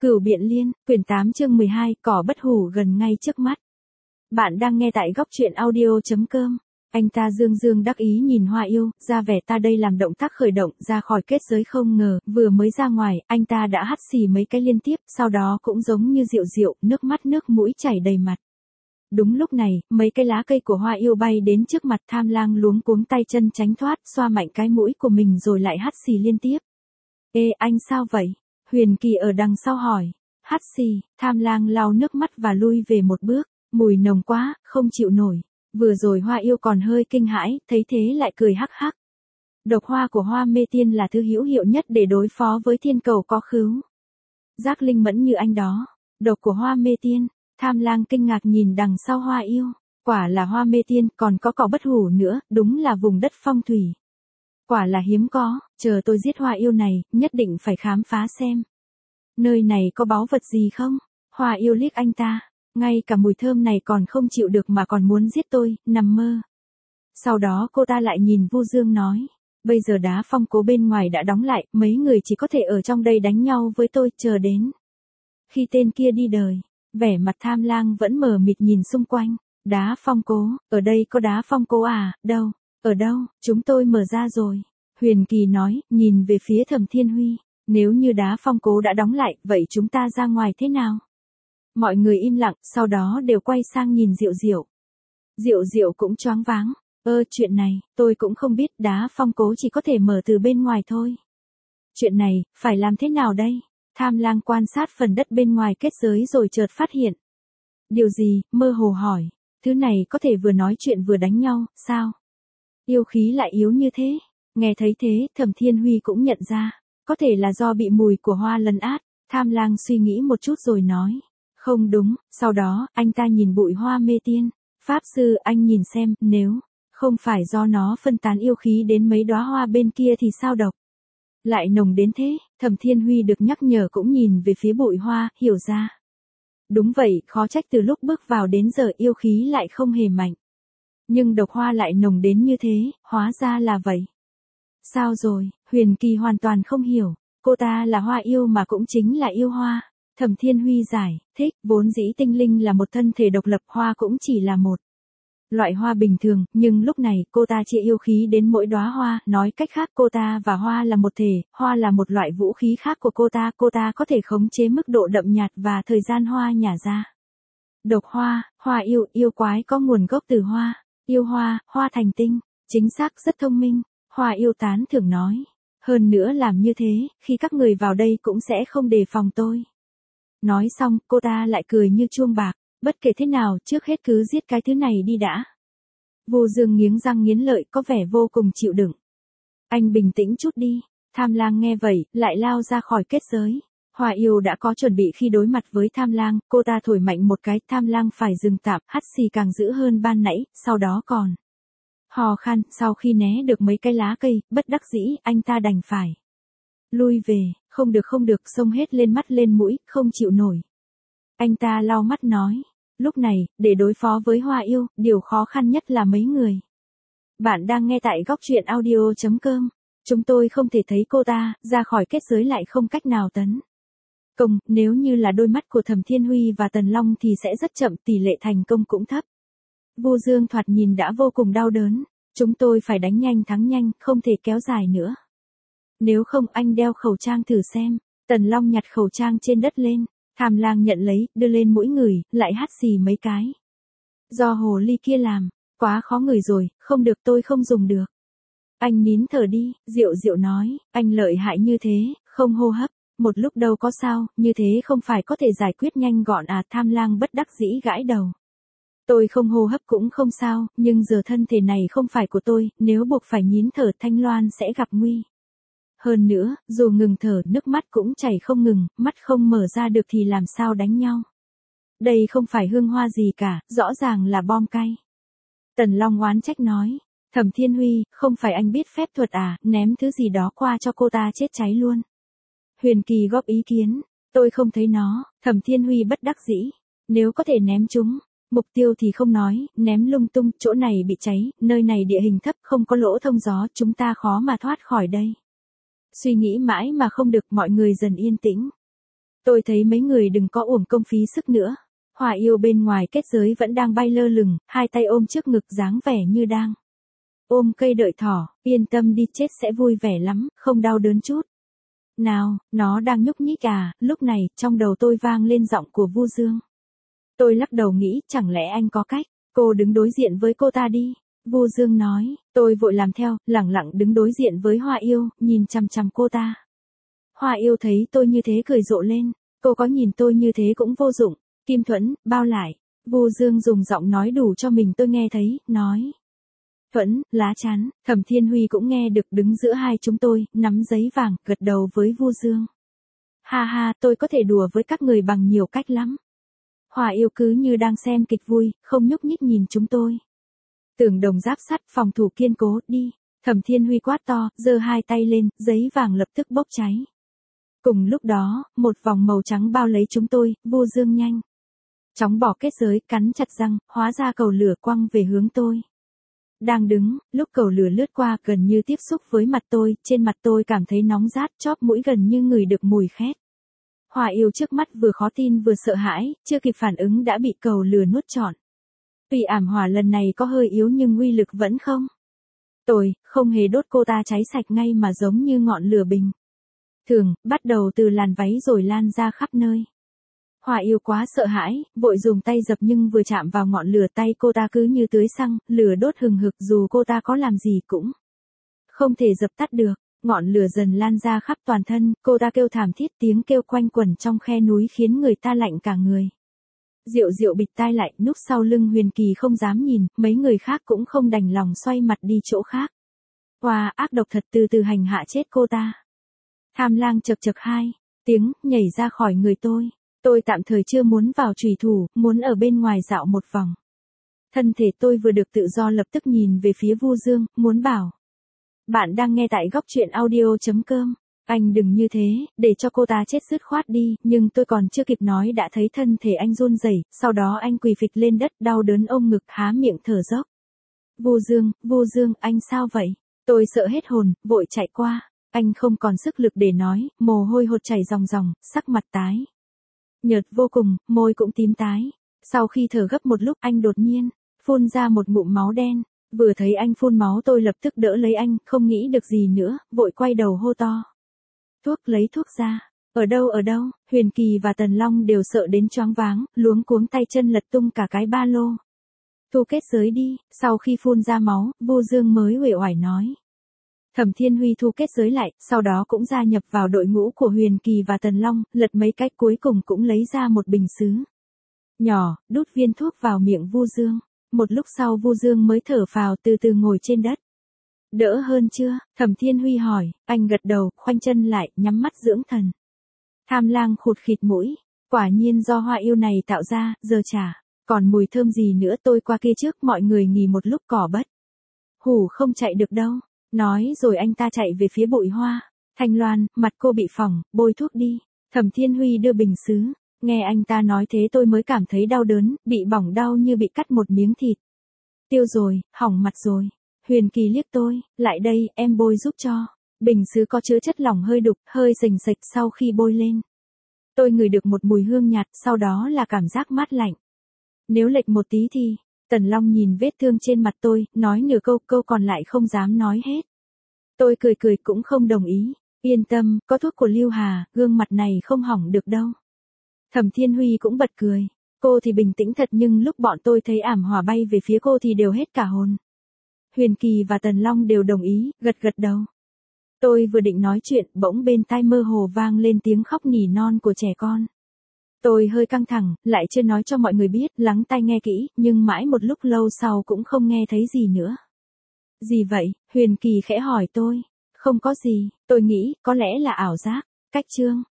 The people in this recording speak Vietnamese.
Cửu Biện Liên, quyển 8 chương 12, cỏ bất hủ gần ngay trước mắt. Bạn đang nghe tại góc truyện audio.com. Anh ta dương dương đắc ý nhìn Hoa Yêu, ra vẻ ta đây làm động tác khởi động ra khỏi kết giới, không ngờ, vừa mới ra ngoài, anh ta đã hắt xì mấy cái liên tiếp, sau đó cũng giống như rượu rượu, nước mắt nước mũi chảy đầy mặt. Đúng lúc này, mấy cái lá cây của Hoa Yêu bay đến trước mặt Tham Lang, luống cuống tay chân tránh thoát, xoa mạnh cái mũi của mình rồi lại hắt xì liên tiếp. Ê, anh sao vậy? Huyền Kỳ ở đằng sau hỏi. Hắt xì, Tham Lang lau nước mắt và lui về một bước, mùi nồng quá, không chịu nổi. Vừa rồi Hoa Yêu còn hơi kinh hãi, thấy thế lại cười hắc hắc. Độc hoa của Hoa Mê Tiên là thứ hữu hiệu nhất để đối phó với thiên cầu có khứu giác linh mẫn như anh đó. Độc của Hoa Mê Tiên. Tham Lang kinh ngạc nhìn đằng sau Hoa Yêu. Quả là Hoa Mê Tiên, còn có cỏ bất hủ nữa, đúng là vùng đất phong thủy. Quả là hiếm có, chờ tôi giết Hoa Yêu này, nhất định phải khám phá xem. Nơi này có báu vật gì không? Hoa Yêu liếc anh ta, ngay cả mùi thơm này còn không chịu được mà còn muốn giết tôi, nằm mơ. Sau đó cô ta lại nhìn Vu Dương nói, bây giờ đá phong cố bên ngoài đã đóng lại, mấy người chỉ có thể ở trong đây đánh nhau với tôi, chờ đến khi tên kia đi đời. Vẻ mặt Tham Lang vẫn mờ mịt nhìn xung quanh. Đá phong cố, ở đây có đá phong cố à? Đâu? Ở đâu? Chúng tôi mở ra rồi. Huyền Kỳ nói, nhìn về phía Thẩm Thiên Huy. Nếu như đá phong cố đã đóng lại, vậy chúng ta ra ngoài thế nào? Mọi người im lặng, sau đó đều quay sang nhìn Diệu Diệu. Diệu Diệu cũng choáng váng. Chuyện này, tôi cũng không biết, đá phong cố chỉ có thể mở từ bên ngoài thôi. Chuyện này, phải làm thế nào đây? Tham Lang quan sát phần đất bên ngoài kết giới rồi chợt phát hiện. Điều gì? Mơ hồ hỏi. Thứ này có thể vừa nói chuyện vừa đánh nhau, sao? Yêu khí lại yếu như thế. Nghe thấy thế, Thẩm Thiên Huy cũng nhận ra. Có thể là do bị mùi của hoa lấn át. Tham Lang suy nghĩ một chút rồi nói. Không đúng, sau đó, anh ta nhìn bụi Hoa Mê Tiên. Pháp sư, anh nhìn xem, nếu không phải do nó phân tán yêu khí đến mấy đóa hoa bên kia thì sao độc lại nồng đến thế? Thẩm Thiên Huy được nhắc nhở cũng nhìn về phía bụi hoa, hiểu ra. Đúng vậy, khó trách từ lúc bước vào đến giờ yêu khí lại không hề mạnh. Nhưng độc hoa lại nồng đến như thế, hóa ra là vậy. Sao rồi? Huyền Kỳ hoàn toàn không hiểu. Cô ta là Hoa Yêu mà cũng chính là yêu hoa. Thẩm Thiên Huy giải thích, vốn dĩ tinh linh là một thân thể độc lập, hoa cũng chỉ là một loại hoa bình thường, nhưng lúc này cô ta chia yêu khí đến mỗi đóa hoa, nói cách khác cô ta và hoa là một thể, hoa là một loại vũ khí khác của cô ta có thể khống chế mức độ đậm nhạt và thời gian hoa nhả ra. Độc hoa, Hoa Yêu, yêu quái có nguồn gốc từ hoa, yêu hoa, hoa thành tinh, chính xác, rất thông minh. Hoa Yêu tán thưởng nói, hơn nữa làm như thế, khi các người vào đây cũng sẽ không đề phòng tôi. Nói xong, cô ta lại cười như chuông bạc. Bất kể thế nào, trước hết cứ giết cái thứ này đi đã. Vu Dương nghiến răng nghiến lợi, có vẻ vô cùng chịu đựng. Anh bình tĩnh chút đi. Tham Lang nghe vậy, lại lao ra khỏi kết giới. Hoa Yêu đã có chuẩn bị khi đối mặt với Tham Lang, cô ta thổi mạnh một cái, Tham Lang phải dừng tạm, hắt xì càng dữ hơn ban nãy, sau đó còn hò khan. Sau khi né được mấy cái lá cây, bất đắc dĩ, anh ta đành phải lui về. Không được, xông hết lên mắt lên mũi, không chịu nổi. Anh ta lau mắt nói. Lúc này, để đối phó với Hoa Yêu, điều khó khăn nhất là mấy người. Bạn đang nghe tại góc truyện audio.com. Chúng tôi không thể thấy cô ta, ra khỏi kết giới lại không cách nào tấn công, nếu như là đôi mắt của Thẩm Thiên Huy và Tần Long thì sẽ rất chậm, tỷ lệ thành công cũng thấp. Vu Dương thoạt nhìn đã vô cùng đau đớn. Chúng tôi phải đánh nhanh thắng nhanh, không thể kéo dài nữa. Nếu không anh đeo khẩu trang thử xem. Tần Long nhặt khẩu trang trên đất lên. Tham Lang nhận lấy, đưa lên mũi người, lại hắt xì mấy cái. Do hồ ly kia làm, quá khó ngửi rồi, không được, tôi không dùng được. Anh nín thở đi, Diệu Diệu nói, anh lợi hại như thế, không hô hấp, một lúc đâu có sao, như thế không phải có thể giải quyết nhanh gọn à? Tham Lang bất đắc dĩ gãi đầu. Tôi không hô hấp cũng không sao, nhưng giờ thân thể này không phải của tôi, nếu buộc phải nín thở Thanh Loan sẽ gặp nguy. Hơn nữa, dù ngừng thở nước mắt cũng chảy không ngừng, mắt không mở ra được thì làm sao đánh nhau. Đây không phải hương hoa gì cả, rõ ràng là bom cay. Tần Long oán trách nói, Thẩm Thiên Huy, không phải anh biết phép thuật à, ném thứ gì đó qua cho cô ta chết cháy luôn. Huyền Kỳ góp ý kiến, tôi không thấy nó. Thẩm Thiên Huy bất đắc dĩ, nếu có thể ném chúng. Mục tiêu thì không nói, ném lung tung, chỗ này bị cháy, nơi này địa hình thấp, không có lỗ thông gió, chúng ta khó mà thoát khỏi đây. Suy nghĩ mãi mà không được, mọi người dần yên tĩnh. Tôi thấy mấy người đừng có uổng công phí sức nữa. Hòa yêu bên ngoài kết giới vẫn đang bay lơ lửng, hai tay ôm trước ngực dáng vẻ như đang ôm cây đợi thỏ, yên tâm đi chết sẽ vui vẻ lắm, không đau đớn chút. Nào, nó đang nhúc nhích à, lúc này, trong đầu tôi vang lên giọng của Vu Dương. Tôi lắc đầu nghĩ, chẳng lẽ anh có cách, cô đứng đối diện với cô ta đi. Vu Dương nói, tôi vội làm theo, lẳng lặng đứng đối diện với Hoa yêu, nhìn chằm chằm cô ta. Hoa yêu thấy tôi như thế cười rộ lên, cô có nhìn tôi như thế cũng vô dụng. Kim Thuẫn, bao lại. Vu Dương dùng giọng nói đủ cho mình tôi nghe thấy, nói. Thuẫn, lá chắn, Thẩm Thiên Huy cũng nghe được đứng giữa hai chúng tôi, nắm giấy vàng, gật đầu với Vu Dương. Ha ha, tôi có thể đùa với các người bằng nhiều cách lắm. Hòa yêu cứ như đang xem kịch vui, không nhúc nhích nhìn chúng tôi. Tường đồng giáp sắt, phòng thủ kiên cố, đi. Thẩm Thiên Huy quát to, giơ hai tay lên, giấy vàng lập tức bốc cháy. Cùng lúc đó, một vòng màu trắng bao lấy chúng tôi, Vu Dương nhanh chóng bỏ kết giới, cắn chặt răng, hóa ra cầu lửa quăng về hướng tôi. Đang đứng, lúc cầu lửa lướt qua gần như tiếp xúc với mặt tôi, trên mặt tôi cảm thấy nóng rát, chóp mũi gần như ngửi được mùi khét. Hòa yêu trước mắt vừa khó tin vừa sợ hãi, chưa kịp phản ứng đã bị cầu lửa nuốt trọn. Tuy ảm hỏa lần này có hơi yếu nhưng uy lực vẫn không tồi, không hề đốt cô ta cháy sạch ngay mà giống như ngọn lửa bình thường, bắt đầu từ làn váy rồi lan ra khắp nơi. Hòa yêu quá sợ hãi, vội dùng tay dập nhưng vừa chạm vào ngọn lửa tay cô ta cứ như tưới xăng, lửa đốt hừng hực dù cô ta có làm gì cũng không thể dập tắt được. Ngọn lửa dần lan ra khắp toàn thân, cô ta kêu thảm thiết, tiếng kêu quanh quẩn trong khe núi khiến người ta lạnh cả người. Diệu Diệu bịt tai lại, núp sau lưng Huyền Kỳ không dám nhìn, mấy người khác cũng không đành lòng xoay mặt đi chỗ khác. Oa, ác độc thật, từ từ hành hạ chết cô ta. Tham lang chậc chậc hai tiếng, nhảy ra khỏi người tôi. Tôi tạm thời chưa muốn vào chùy thủ, muốn ở bên ngoài dạo một vòng. Thân thể tôi vừa được tự do lập tức nhìn về phía Vu Dương, muốn bảo. Bạn đang nghe tại góc truyện audio.com. Anh đừng như thế, để cho cô ta chết dứt khoát đi, nhưng tôi còn chưa kịp nói đã thấy thân thể anh run rẩy, sau đó anh quỳ phịch lên đất, đau đớn ôm ngực há miệng thở dốc. Vu Dương, anh sao vậy? Tôi sợ hết hồn, vội chạy qua. Anh không còn sức lực để nói, mồ hôi hột chảy ròng ròng, sắc mặt tái nhợt vô cùng, môi cũng tím tái. Sau khi thở gấp một lúc anh đột nhiên phun ra một ngụm máu đen. Vừa thấy anh phun máu tôi lập tức đỡ lấy anh, không nghĩ được gì nữa, vội quay đầu hô to. Thuốc, lấy thuốc ra. Ở đâu? Huyền Kỳ và Tần Long đều sợ đến choáng váng, luống cuống tay chân lật tung cả cái ba lô. Thu kết giới đi, sau khi phun ra máu, Vu Dương mới uể oải nói. Thẩm Thiên Huy thu kết giới lại, sau đó cũng gia nhập vào đội ngũ của Huyền Kỳ và Tần Long, lật mấy cách cuối cùng cũng lấy ra một bình sứ nhỏ, đút viên thuốc vào miệng Vu Dương. Một lúc sau Vu Dương mới thở phào từ từ ngồi trên đất. Đỡ hơn chưa? Thẩm Thiên Huy hỏi, anh gật đầu, khoanh chân lại, nhắm mắt dưỡng thần. Tham lang khụt khịt mũi, quả nhiên do hoa yêu này tạo ra, giờ chả còn mùi thơm gì nữa. Tôi qua kia trước, mọi người nghỉ một lúc cỏ bất hủ không chạy được đâu. Nói rồi anh ta chạy về phía bụi hoa. Thanh Loan, mặt cô bị phỏng, bôi thuốc đi. Thẩm Thiên Huy đưa bình sứ. Nghe anh ta nói thế tôi mới cảm thấy đau đớn, bị bỏng đau như bị cắt một miếng thịt. Tiêu rồi, hỏng mặt rồi. Huyền Kỳ liếc tôi, lại đây, em bôi giúp cho. Bình sứ có chứa chất lỏng hơi đục, hơi sình sạch sau khi bôi lên. Tôi ngửi được một mùi hương nhạt, sau đó là cảm giác mát lạnh. Nếu lệch một tí thì, Tần Long nhìn vết thương trên mặt tôi, nói nửa câu còn lại không dám nói hết. Tôi cười cũng không đồng ý. Yên tâm, có thuốc của Lưu Hà, gương mặt này không hỏng được đâu. Thẩm Thiên Huy cũng bật cười. Cô thì bình tĩnh thật nhưng lúc bọn tôi thấy ảm hỏa bay về phía cô thì đều hết cả hồn. Huyền Kỳ và Tần Long đều đồng ý, gật đầu. Tôi vừa định nói chuyện, bỗng bên tai mơ hồ vang lên tiếng khóc nỉ non của trẻ con. Tôi hơi căng thẳng, lại chưa nói cho mọi người biết, lắng tai nghe kỹ, nhưng mãi một lúc lâu sau cũng không nghe thấy gì nữa. Gì vậy? Huyền Kỳ khẽ hỏi tôi. Không có gì, tôi nghĩ, có lẽ là ảo giác. Cách chương.